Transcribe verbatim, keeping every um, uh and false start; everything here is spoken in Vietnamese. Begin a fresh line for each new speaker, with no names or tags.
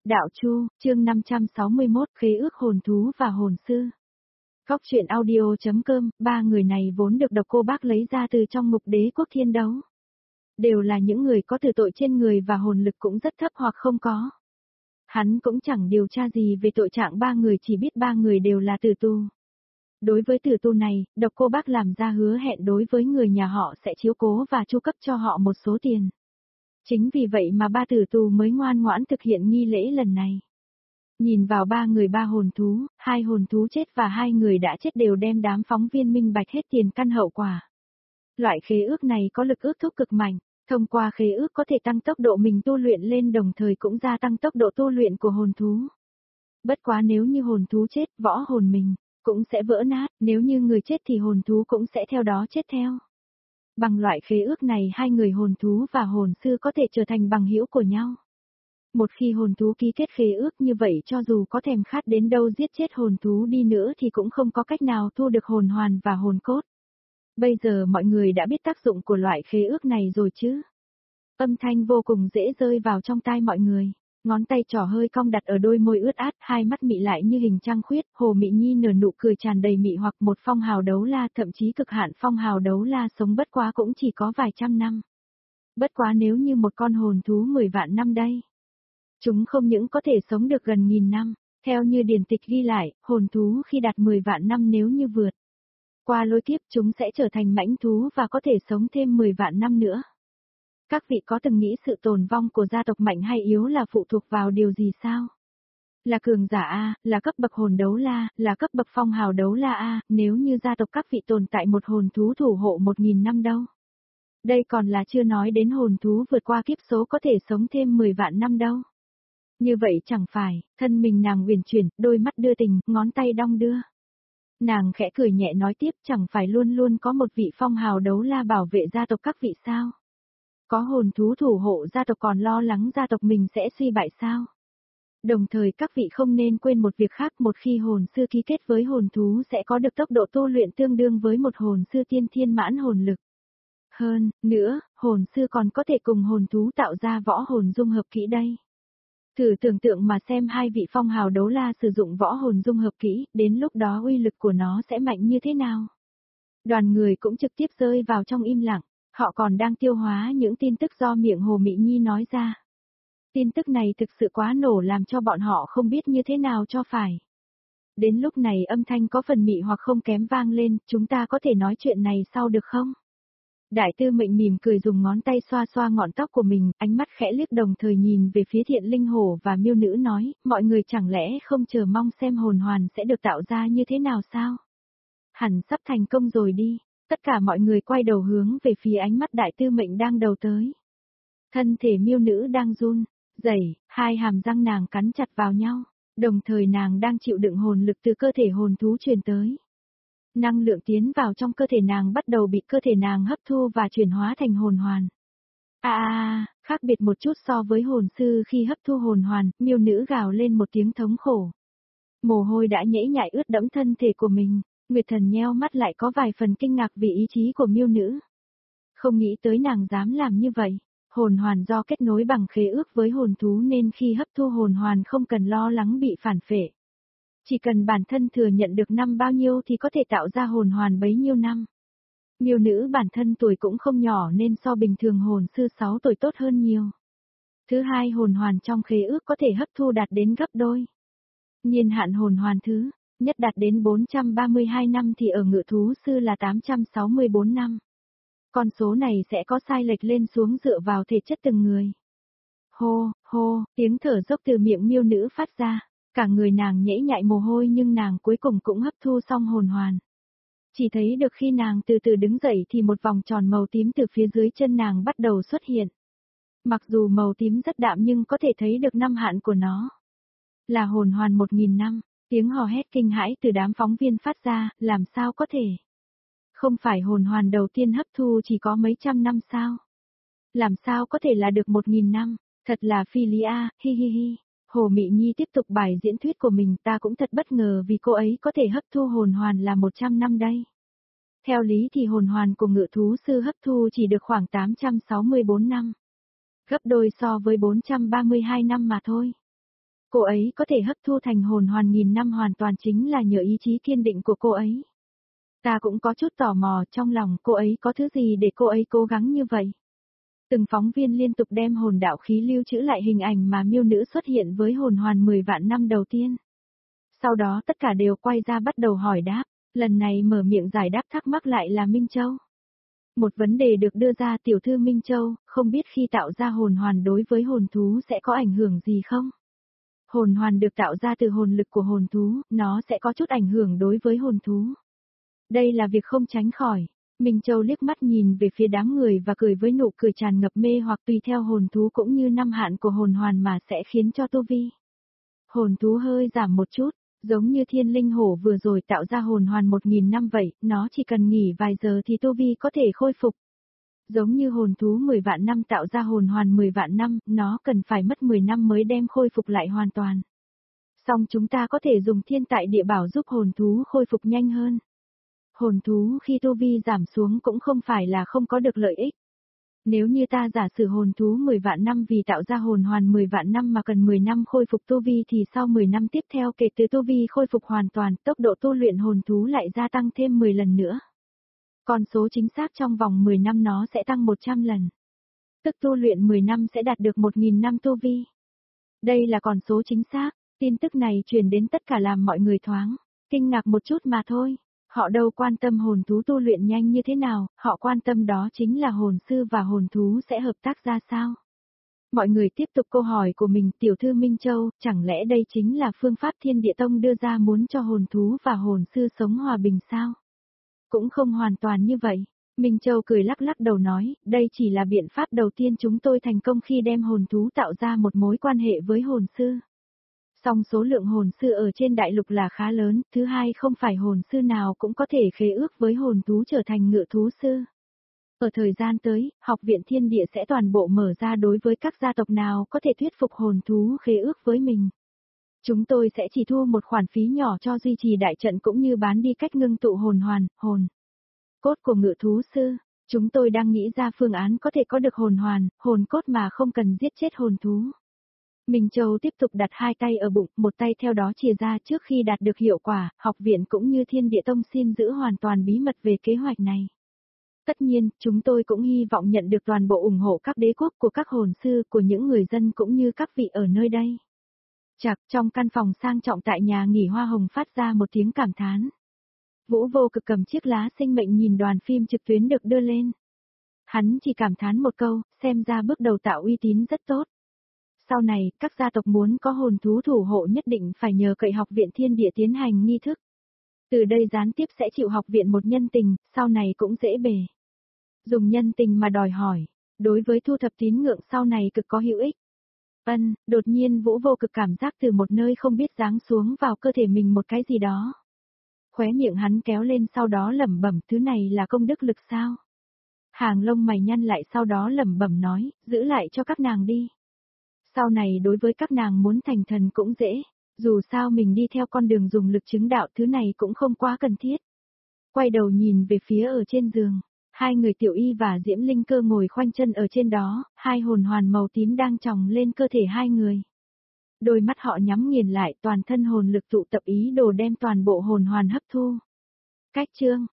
Đạo Chu, chương năm trăm sáu mươi mốt, khế ước hồn thú và hồn sư. Góc truyện audio.com, ba người này vốn được Độc Cô Bác lấy ra từ trong ngục đế quốc thiên đấu. Đều là những người có tử tội trên người và hồn lực cũng rất thấp hoặc không có. Hắn cũng chẳng điều tra gì về tội trạng ba người, chỉ biết ba người đều là tử tù. Đối với tử tù này, Độc Cô Bác làm ra hứa hẹn đối với người nhà họ sẽ chiếu cố và chu cấp cho họ một số tiền. Chính vì vậy mà ba tử tù mới ngoan ngoãn thực hiện nghi lễ lần này. Nhìn vào ba người ba hồn thú, hai hồn thú chết và hai người đã chết đều đem đám phóng viên minh bạch hết tiền căn hậu quả. Loại khế ước này có lực ước thúc cực mạnh, thông qua khế ước có thể tăng tốc độ mình tu luyện lên, đồng thời cũng gia tăng tốc độ tu luyện của hồn thú. Bất quá nếu như hồn thú chết, võ hồn mình cũng sẽ vỡ nát, nếu như người chết thì hồn thú cũng sẽ theo đó chết theo. Bằng loại khế ước này, hai người hồn thú và hồn sư có thể trở thành bằng hữu của nhau. Một khi hồn thú ký kết khế ước như vậy, cho dù có thèm khát đến đâu giết chết hồn thú đi nữa thì cũng không có cách nào thu được hồn hoàn và hồn cốt. Bây giờ mọi người đã biết tác dụng của loại khế ước này rồi chứ? Âm thanh vô cùng dễ rơi vào trong tai mọi người. Ngón tay trỏ hơi cong đặt ở đôi môi ướt át, hai mắt mị lại như hình trăng khuyết, Hồ Mị Nhi nở nụ cười tràn đầy mị hoặc. Một phong hào đấu la, thậm chí cực hạn phong hào đấu la sống bất quá cũng chỉ có vài trăm năm. Bất quá nếu như một con hồn thú mười vạn năm đây. Chúng không những có thể sống được gần nghìn năm, theo như điển tịch ghi lại, hồn thú khi đạt mười vạn năm nếu như vượt qua lôi kiếp chúng sẽ trở thành mãnh thú và có thể sống thêm mười vạn năm nữa. Các vị có từng nghĩ sự tồn vong của gia tộc mạnh hay yếu là phụ thuộc vào điều gì sao? Là cường giả A, là cấp bậc hồn đấu la, là cấp bậc phong hào đấu la A, nếu như gia tộc các vị tồn tại một hồn thú thủ hộ một nghìn năm đâu. Đây còn là chưa nói đến hồn thú vượt qua kiếp số có thể sống thêm mười vạn năm đâu. Như vậy chẳng phải, thân mình nàng uyển chuyển, đôi mắt đưa tình, ngón tay đong đưa. Nàng khẽ cười nhẹ nói tiếp, chẳng phải luôn luôn có một vị phong hào đấu la bảo vệ gia tộc các vị sao? Có hồn thú thủ hộ gia tộc còn lo lắng gia tộc mình sẽ suy bại sao? Đồng thời các vị không nên quên một việc khác, một khi hồn sư ký kết với hồn thú sẽ có được tốc độ tu luyện tương đương với một hồn sư tiên thiên mãn hồn lực. Hơn nữa, hồn sư còn có thể cùng hồn thú tạo ra võ hồn dung hợp kỹ đây. Thử tưởng tượng mà xem hai vị phong hào đấu la sử dụng võ hồn dung hợp kỹ, đến lúc đó uy lực của nó sẽ mạnh như thế nào? Đoàn người cũng trực tiếp rơi vào trong im lặng, họ còn đang tiêu hóa những tin tức do miệng Hồ Mị Nhi nói ra. Tin tức này thực sự quá nổ làm cho bọn họ không biết như thế nào cho phải. Đến lúc này âm thanh có phần mị hoặc không kém vang lên, chúng ta có thể nói chuyện này sau được không? Đại Tư Mệnh mỉm cười dùng ngón tay xoa xoa ngọn tóc của mình, ánh mắt khẽ liếc đồng thời nhìn về phía Thiện Linh Hổ và Miêu Nữ nói, mọi người chẳng lẽ không chờ mong xem hồn hoàn sẽ được tạo ra như thế nào sao? Hẳn sắp thành công rồi đi, tất cả mọi người quay đầu hướng về phía ánh mắt Đại Tư Mệnh đang đầu tới. Thân thể Miêu Nữ đang run, rẩy, hai hàm răng nàng cắn chặt vào nhau, đồng thời nàng đang chịu đựng hồn lực từ cơ thể hồn thú truyền tới. Năng lượng tiến vào trong cơ thể nàng bắt đầu bị cơ thể nàng hấp thu và chuyển hóa thành hồn hoàn. À, à, khác biệt một chút so với hồn sư khi hấp thu hồn hoàn, Miêu Nữ gào lên một tiếng thống khổ. Mồ hôi đã nhễ nhại ướt đẫm thân thể của mình, Nguyệt Thần nheo mắt lại có vài phần kinh ngạc vì ý chí của Miêu Nữ. Không nghĩ tới nàng dám làm như vậy, hồn hoàn do kết nối bằng khế ước với hồn thú nên khi hấp thu hồn hoàn không cần lo lắng bị phản phệ. Chỉ cần bản thân thừa nhận được năm bao nhiêu thì có thể tạo ra hồn hoàn bấy nhiêu năm. Miêu Nữ bản thân tuổi cũng không nhỏ nên so bình thường hồn sư sáu tuổi tốt hơn nhiều. Thứ hai, hồn hoàn trong khế ước có thể hấp thu đạt đến gấp đôi. Niên hạn hồn hoàn thứ nhất đạt đến bốn trăm ba mươi hai năm thì ở ngự thú sư là tám trăm sáu mươi bốn năm. Con số này sẽ có sai lệch lên xuống dựa vào thể chất từng người. Hô, hô, tiếng thở dốc từ miệng Miêu Nữ phát ra. Cả người nàng nhễ nhại mồ hôi nhưng nàng cuối cùng cũng hấp thu xong hồn hoàn. Chỉ thấy được khi nàng từ từ đứng dậy thì một vòng tròn màu tím từ phía dưới chân nàng bắt đầu xuất hiện. Mặc dù màu tím rất đạm nhưng có thể thấy được năm hạn của nó. Là hồn hoàn một nghìn năm, tiếng hò hét kinh hãi từ đám phóng viên phát ra, làm sao có thể? Không phải hồn hoàn đầu tiên hấp thu chỉ có mấy trăm năm sao? Làm sao có thể là được một nghìn năm, thật là phi lý a, hi hi hi. Hồ Mị Nhi tiếp tục bài diễn thuyết của mình, ta cũng thật bất ngờ vì cô ấy có thể hấp thu hồn hoàn là một trăm năm đây. Theo lý thì hồn hoàn của ngự thú sư hấp thu chỉ được khoảng tám trăm sáu mươi bốn năm. Gấp đôi so với bốn trăm ba mươi hai năm mà thôi. Cô ấy có thể hấp thu thành hồn hoàn nghìn năm hoàn toàn chính là nhờ ý chí kiên định của cô ấy. Ta cũng có chút tò mò trong lòng cô ấy có thứ gì để cô ấy cố gắng như vậy. Từng phóng viên liên tục đem hồn đạo khí lưu trữ lại hình ảnh mà miêu nữ xuất hiện với hồn hoàn mười vạn năm đầu tiên. Sau đó tất cả đều quay ra bắt đầu hỏi đáp, lần này mở miệng giải đáp thắc mắc lại là Minh Châu. Một vấn đề được đưa ra tiểu thư Minh Châu, không biết khi tạo ra hồn hoàn đối với hồn thú sẽ có ảnh hưởng gì không? Hồn hoàn được tạo ra từ hồn lực của hồn thú, nó sẽ có chút ảnh hưởng đối với hồn thú. Đây là việc không tránh khỏi. Minh Châu liếc mắt nhìn về phía đám người và cười với nụ cười tràn ngập mê hoặc tùy theo hồn thú cũng như năm hạn của hồn hoàn mà sẽ khiến cho tu vi. Hồn thú hơi giảm một chút, giống như thiên linh hổ vừa rồi tạo ra hồn hoàn một nghìn năm vậy, nó chỉ cần nghỉ vài giờ thì tu vi có thể khôi phục. Giống như hồn thú mười vạn năm tạo ra hồn hoàn mười vạn năm, nó cần phải mất mười năm mới đem khôi phục lại hoàn toàn. Song chúng ta có thể dùng thiên tại địa bảo giúp hồn thú khôi phục nhanh hơn. Hồn thú khi tu vi giảm xuống cũng không phải là không có được lợi ích. Nếu như ta giả sử hồn thú mười vạn năm vì tạo ra hồn hoàn mười vạn năm mà cần mười năm khôi phục tu vi thì sau mười năm tiếp theo kể từ tu vi khôi phục hoàn toàn, tốc độ tu luyện hồn thú lại gia tăng thêm mười lần nữa. Con số chính xác trong vòng mười năm nó sẽ tăng một trăm lần. Tức tu luyện mười năm sẽ đạt được một nghìn năm tu vi. Đây là con số chính xác, tin tức này truyền đến tất cả làm mọi người thoáng, kinh ngạc một chút mà thôi. Họ đâu quan tâm hồn thú tu luyện nhanh như thế nào, họ quan tâm đó chính là hồn sư và hồn thú sẽ hợp tác ra sao. Mọi người tiếp tục câu hỏi của mình, tiểu thư Minh Châu, chẳng lẽ đây chính là phương pháp Thiên Địa Tông đưa ra muốn cho hồn thú và hồn sư sống hòa bình sao? Cũng không hoàn toàn như vậy. Minh Châu cười lắc lắc đầu nói, đây chỉ là biện pháp đầu tiên chúng tôi thành công khi đem hồn thú tạo ra một mối quan hệ với hồn sư. Song số lượng hồn sư ở trên đại lục là khá lớn, thứ hai không phải hồn sư nào cũng có thể khế ước với hồn thú trở thành ngự thú sư. Ở thời gian tới, học viện thiên địa sẽ toàn bộ mở ra đối với các gia tộc nào có thể thuyết phục hồn thú khế ước với mình. Chúng tôi sẽ chỉ thu một khoản phí nhỏ cho duy trì đại trận cũng như bán đi cách ngưng tụ hồn hoàn, hồn cốt của ngự thú sư. Chúng tôi đang nghĩ ra phương án có thể có được hồn hoàn, hồn cốt mà không cần giết chết hồn thú. Minh Châu tiếp tục đặt hai tay ở bụng, một tay theo đó chìa ra trước khi đạt được hiệu quả, học viện cũng như Thiên Địa Tông xin giữ hoàn toàn bí mật về kế hoạch này. Tất nhiên, chúng tôi cũng hy vọng nhận được toàn bộ ủng hộ các đế quốc của các hồn sư của những người dân cũng như các vị ở nơi đây. Chạc, trong căn phòng sang trọng tại nhà nghỉ Hoa Hồng phát ra một tiếng cảm thán. Vũ Vô Cực cầm chiếc lá sinh mệnh nhìn đoàn phim trực tuyến được đưa lên. Hắn chỉ cảm thán một câu, xem ra bước đầu tạo uy tín rất tốt. Sau này, các gia tộc muốn có hồn thú thủ hộ nhất định phải nhờ cậy học viện thiên địa tiến hành nghi thức. Từ đây gián tiếp sẽ chịu học viện một nhân tình, sau này cũng dễ bề. Dùng nhân tình mà đòi hỏi, đối với thu thập tín ngưỡng sau này cực có hữu ích. Ân, đột nhiên Vũ Vô Cực cảm giác từ một nơi không biết giáng xuống vào cơ thể mình một cái gì đó. Khóe miệng hắn kéo lên sau đó lẩm bẩm, thứ này là công đức lực sao? Hàng lông mày nhăn lại sau đó lẩm bẩm nói, giữ lại cho các nàng đi. Sau này đối với các nàng muốn thành thần cũng dễ, dù sao mình đi theo con đường dùng lực chứng đạo thứ này cũng không quá cần thiết. Quay đầu nhìn về phía ở trên giường, hai người Tiểu Y và Diễm Linh Cơ ngồi khoanh chân ở trên đó, hai hồn hoàn màu tím đang tròng lên cơ thể hai người. Đôi mắt họ nhắm nghiền lại, toàn thân hồn lực tụ tập ý đồ đem toàn bộ hồn hoàn hấp thu. Cách chương